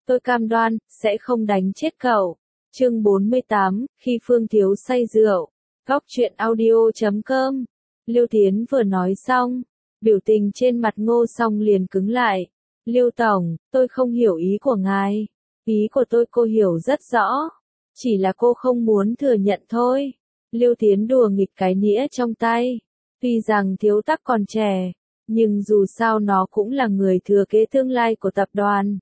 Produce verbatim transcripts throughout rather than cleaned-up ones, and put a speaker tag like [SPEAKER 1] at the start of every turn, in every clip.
[SPEAKER 1] tôi cam đoan, sẽ không đánh chết cậu. Chương bốn mươi tám, khi Phương Thiếu say rượu. Góc truyện audio chấm com. Liêu Tiến vừa nói xong, biểu tình trên mặt Ngô Song liền cứng lại. Liêu Tổng, tôi không hiểu ý của ngài. Ý của tôi cô hiểu rất rõ. Chỉ là cô không muốn thừa nhận thôi. Liêu Tiến đùa nghịch cái nĩa trong tay. Tuy rằng Thiếu Tắc còn trẻ, nhưng dù sao nó cũng là người thừa kế tương lai của tập đoàn.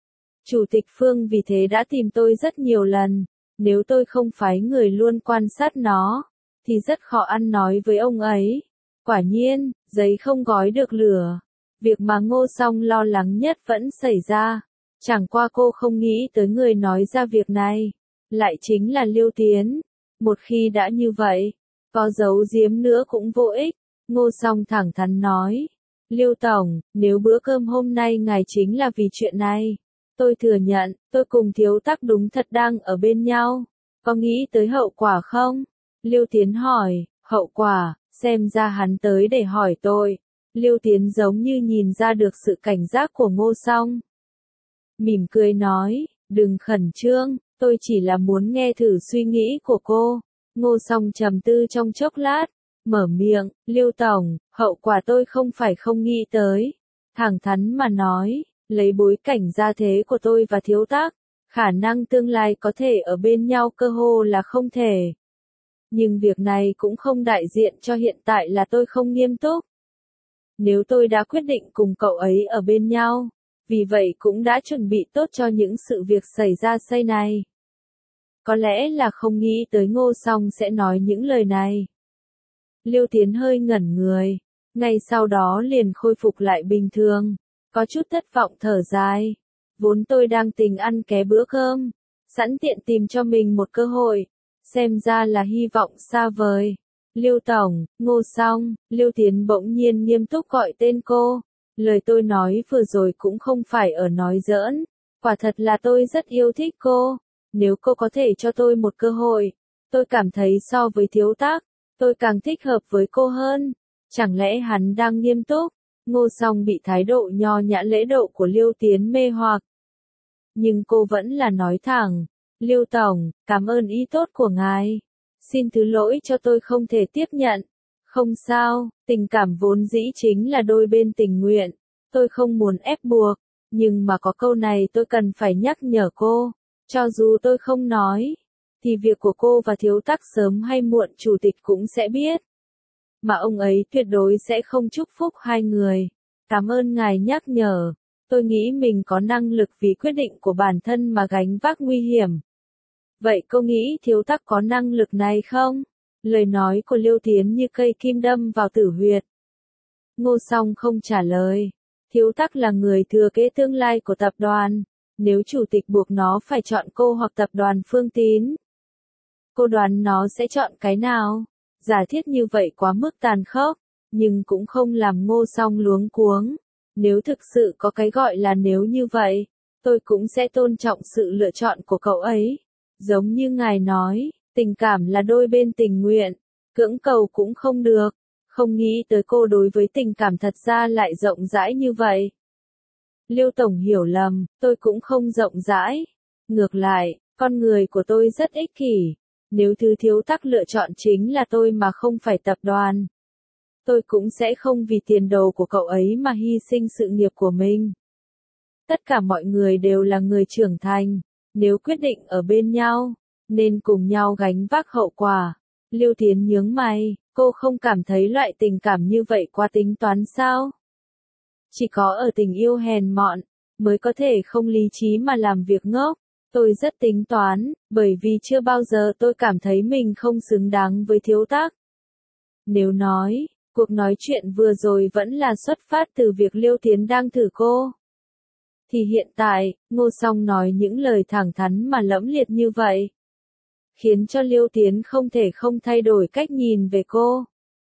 [SPEAKER 1] Chủ tịch Phương vì thế đã tìm tôi rất nhiều lần. Nếu tôi không phái người luôn quan sát nó, thì rất khó ăn nói với ông ấy. Quả nhiên, giấy không gói được lửa. Việc mà Ngô Song lo lắng nhất vẫn xảy ra. Chẳng qua cô không nghĩ tới người nói ra việc này. Lại chính là Liêu Tiến. Một khi đã như vậy, có giấu giếm nữa cũng vô ích. Ngô Song thẳng thắn nói. Liêu Tổng, nếu bữa cơm hôm nay ngài chính là vì chuyện này, tôi thừa nhận, tôi cùng Thiếu Tắc đúng thật đang ở bên nhau. Có nghĩ tới hậu quả không? Liêu Tiến hỏi, hậu quả, xem ra hắn tới để hỏi tôi. Liêu Tiến giống như nhìn ra được sự cảnh giác của Ngô Song. Mỉm cười nói, đừng khẩn trương, tôi chỉ là muốn nghe thử suy nghĩ của cô. Ngô Song trầm tư trong chốc lát, mở miệng, Liêu Tổng, hậu quả tôi không phải không nghĩ tới. Thẳng thắn mà nói, lấy bối cảnh gia thế của tôi và Thiếu Tắc, khả năng tương lai có thể ở bên nhau cơ hồ là không thể. Nhưng việc này cũng không đại diện cho hiện tại là tôi không nghiêm túc. Nếu tôi đã quyết định cùng cậu ấy ở bên nhau, vì vậy cũng đã chuẩn bị tốt cho những sự việc xảy ra sau này. Có lẽ là không nghĩ tới Ngô Song sẽ nói những lời này. Liêu Tiến hơi ngẩn người, ngay sau đó liền khôi phục lại bình thường, có chút thất vọng thở dài. Vốn tôi đang tình ăn ké bữa cơm, sẵn tiện tìm cho mình một cơ hội, xem ra là hy vọng xa vời. Liêu Tổng, Ngô Song, Liêu Tiến bỗng nhiên nghiêm túc gọi tên cô. Lời tôi nói vừa rồi cũng không phải ở nói giỡn, quả thật là tôi rất yêu thích cô. Nếu cô có thể cho tôi một cơ hội, tôi cảm thấy so với Thiếu Tắc, tôi càng thích hợp với cô hơn. Chẳng lẽ hắn đang nghiêm túc? Ngô Song bị thái độ nho nhã lễ độ của Liêu Tiến mê hoặc. Nhưng cô vẫn là nói thẳng, Liêu Tổng, cảm ơn ý tốt của ngài. Xin thứ lỗi cho tôi không thể tiếp nhận. Không sao, tình cảm vốn dĩ chính là đôi bên tình nguyện. Tôi không muốn ép buộc, nhưng mà có câu này tôi cần phải nhắc nhở cô. Cho dù tôi không nói, thì việc của cô và Thiếu Tắc sớm hay muộn chủ tịch cũng sẽ biết. Mà ông ấy tuyệt đối sẽ không chúc phúc hai người. Cảm ơn ngài nhắc nhở. Tôi nghĩ mình có năng lực vì quyết định của bản thân mà gánh vác nguy hiểm. Vậy cô nghĩ Thiếu Tắc có năng lực này không? Lời nói của Liêu Tiến như cây kim đâm vào tử huyệt. Ngô Song không trả lời. Thiếu Tắc là người thừa kế tương lai của tập đoàn. Nếu chủ tịch buộc nó phải chọn cô hoặc tập đoàn Phương Tín, cô đoán nó sẽ chọn cái nào? Giả thiết như vậy quá mức tàn khốc, nhưng cũng không làm Ngô Song luống cuống. Nếu thực sự có cái gọi là nếu như vậy, tôi cũng sẽ tôn trọng sự lựa chọn của cậu ấy. Giống như ngài nói, tình cảm là đôi bên tình nguyện, cưỡng cầu cũng không được. Không nghĩ tới cô đối với tình cảm thật ra lại rộng rãi như vậy. Liêu Tổng hiểu lầm, tôi cũng không rộng rãi. Ngược lại, con người của tôi rất ích kỷ. Nếu thứ Thiếu Tắc lựa chọn chính là tôi mà không phải tập đoàn, tôi cũng sẽ không vì tiền đồ của cậu ấy mà hy sinh sự nghiệp của mình. Tất cả mọi người đều là người trưởng thành. Nếu quyết định ở bên nhau, nên cùng nhau gánh vác hậu quả. Liêu Tiến nhướng mày, cô không cảm thấy loại tình cảm như vậy quá tính toán sao? Chỉ có ở tình yêu hèn mọn, mới có thể không lý trí mà làm việc ngốc. Tôi rất tính toán, bởi vì chưa bao giờ tôi cảm thấy mình không xứng đáng với Thiếu Tắc. Nếu nói, cuộc nói chuyện vừa rồi vẫn là xuất phát từ việc Liêu Tiến đang thử cô, thì hiện tại, Ngô Song nói những lời thẳng thắn mà lẫm liệt như vậy, khiến cho Liêu Tiến không thể không thay đổi cách nhìn về cô.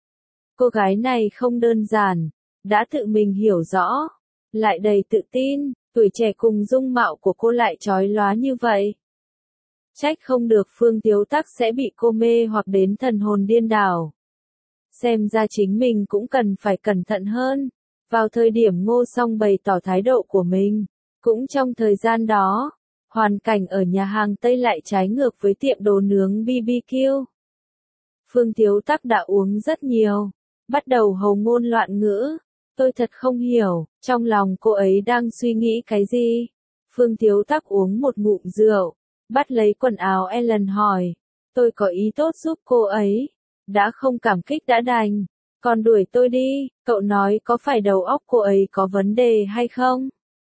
[SPEAKER 1] Cô gái này không đơn giản, đã tự mình hiểu rõ, lại đầy tự tin, tuổi trẻ cùng dung mạo của cô lại chói lóa như vậy. Trách không được Phương Thiếu Tắc sẽ bị cô mê hoặc đến thần hồn điên đảo. Xem ra chính mình cũng cần phải cẩn thận hơn. Vào thời điểm Ngô Song bày tỏ thái độ của mình, Cũng trong thời gian đó, hoàn cảnh ở nhà hàng Tây lại trái ngược với tiệm đồ nướng bê bê kiu. Phương Thiếu Tắc đã uống rất nhiều, bắt đầu hầu ngôn loạn ngữ. Tôi thật không hiểu, trong lòng cô ấy đang suy nghĩ cái gì. Phương Thiếu Tắc uống một ngụm rượu, bắt lấy quần áo Ellen hỏi. Tôi có ý tốt giúp cô ấy. Đã không cảm kích đã đành. Còn đuổi tôi đi, cậu nói có phải đầu óc cô ấy có vấn đề hay không?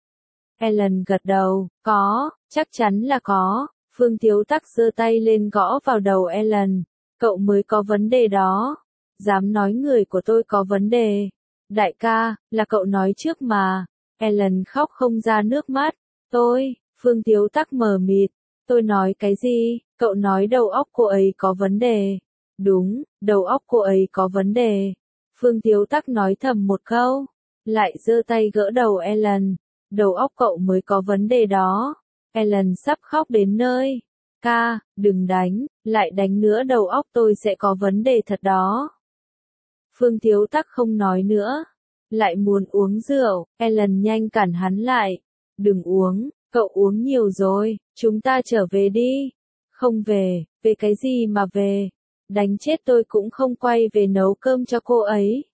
[SPEAKER 1] Ellen gật đầu, có, chắc chắn là có. Phương Thiếu Tắc giơ tay lên gõ vào đầu Ellen. Cậu mới có vấn đề đó. Dám nói người của tôi có vấn đề. Đại ca, là cậu nói trước mà. Ellen khóc không ra nước mắt. Tôi, Phương Thiếu Tắc mờ mịt. Tôi nói cái gì? Cậu nói đầu óc cô ấy có vấn đề. Đúng, đầu óc cô ấy có vấn đề. Phương Thiếu Tắc nói thầm một câu. Lại giơ tay gỡ đầu Ellen. Đầu óc cậu mới có vấn đề đó. Ellen sắp khóc đến nơi. Ca, đừng đánh, lại đánh nữa đầu óc tôi sẽ có vấn đề thật đó. Phương Thiếu Tắc không nói nữa. Lại muốn uống rượu, Ellen nhanh cản hắn lại. Đừng uống, cậu uống nhiều rồi, chúng ta trở về đi. Không về, về cái gì mà về. Đánh chết tôi cũng không quay về nấu cơm cho cô ấy.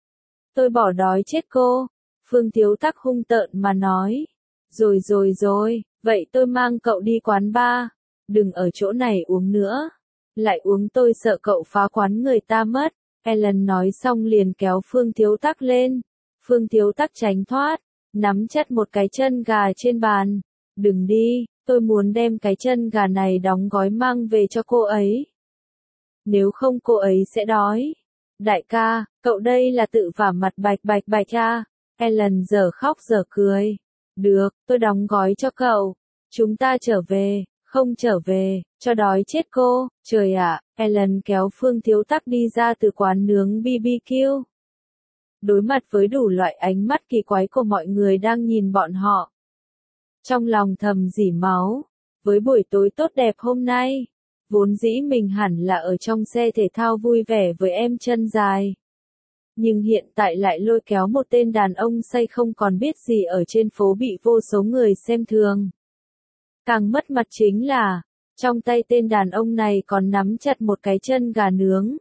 [SPEAKER 1] Tôi bỏ đói chết cô. Phương Thiếu Tắc hung tợn mà nói. Rồi rồi rồi, vậy tôi mang cậu đi quán bar. Đừng ở chỗ này uống nữa. Lại uống tôi sợ cậu phá quán người ta mất. Ellen nói xong liền kéo Phương Thiếu Tắc lên. Phương Thiếu Tắc tránh thoát, nắm chặt một cái chân gà trên bàn. Đừng đi, tôi muốn đem cái chân gà này đóng gói mang về cho cô ấy. Nếu không cô ấy sẽ đói. Đại ca, cậu đây là tự vả mặt bạch bạch bạch à. Ellen giờ khóc giờ cười. Được, tôi đóng gói cho cậu. Chúng ta trở về, không trở về, cho đói chết cô. Trời ạ, Ellen kéo Phương Thiếu Tắc đi ra từ quán nướng bê bê kiu. Đối mặt với đủ loại ánh mắt kỳ quái của mọi người đang nhìn bọn họ. Trong lòng thầm rỉ máu. Với buổi tối tốt đẹp hôm nay, vốn dĩ mình hẳn là ở trong xe thể thao vui vẻ với em chân dài. Nhưng hiện tại lại lôi kéo một tên đàn ông say không còn biết gì ở trên phố bị vô số người xem thường. Càng mất mặt chính là, trong tay tên đàn ông này còn nắm chặt một cái chân gà nướng.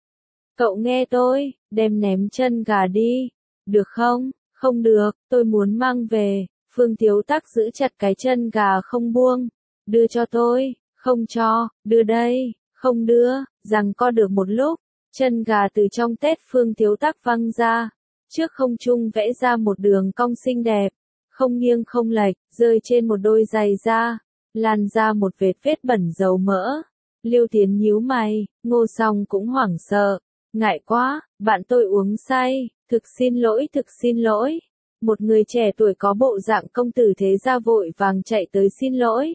[SPEAKER 1] Cậu nghe tôi, đem ném chân gà đi. Được không? Không được, tôi muốn mang về. Phương Thiếu Tắc giữ chặt cái chân gà không buông. Đưa cho tôi. Không cho, đưa đây. Không đưa, rằng co được một lúc. Chân gà từ trong tét Phương Thiếu Tắc văng ra. Trước không trung vẽ ra một đường cong xinh đẹp. Không nghiêng không lệch, rơi trên một đôi giày da. Lan ra một vệt vết bẩn dầu mỡ. Liêu Tiến nhíu mày, Ngô Song cũng hoảng sợ. Ngại quá, bạn tôi uống say, thực xin lỗi thực xin lỗi. Một người trẻ tuổi có bộ dạng công tử thế gia vội vàng chạy tới xin lỗi.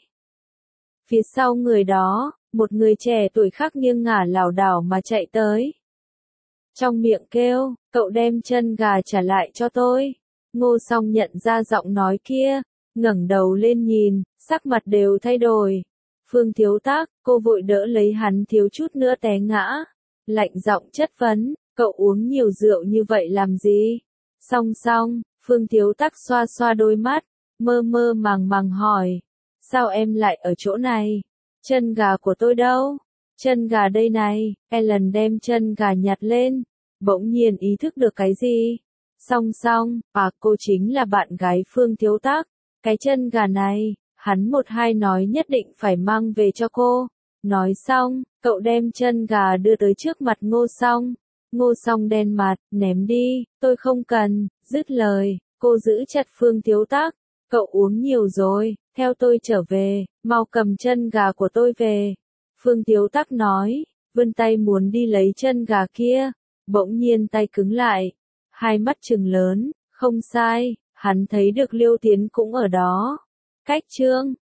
[SPEAKER 1] Phía sau người đó, một người trẻ tuổi khác nghiêng ngả lảo đảo mà chạy tới. Trong miệng kêu, cậu đem chân gà trả lại cho tôi. Ngô Song nhận ra giọng nói kia, ngẩng đầu lên nhìn, sắc mặt đều thay đổi. Phương Thiếu Tắc, cô vội đỡ lấy hắn thiếu chút nữa té ngã. Lạnh giọng chất vấn, cậu uống nhiều rượu như vậy làm gì? Song song, Phương Thiếu Tắc xoa xoa đôi mắt, mơ mơ màng màng hỏi. Sao em lại ở chỗ này? Chân gà của tôi đâu? Chân gà đây này. Ellen đem chân gà nhặt lên, bỗng nhiên ý thức được cái gì? Song song, à cô chính là bạn gái Phương Thiếu Tắc. Cái chân gà này, hắn một hai nói nhất định phải mang về cho cô. Nói xong, cậu đem chân gà đưa tới trước mặt Ngô Song. Ngô Song đen mặt, ném đi, tôi không cần. Dứt lời, cô giữ chặt Phương Thiếu Tắc. Cậu uống nhiều rồi, theo tôi trở về, mau cầm chân gà của tôi về. Phương Thiếu Tắc nói, vươn tay muốn đi lấy chân gà kia. Bỗng nhiên tay cứng lại, hai mắt trừng lớn, không sai, hắn thấy được Liêu Tiến cũng ở đó. Cách chương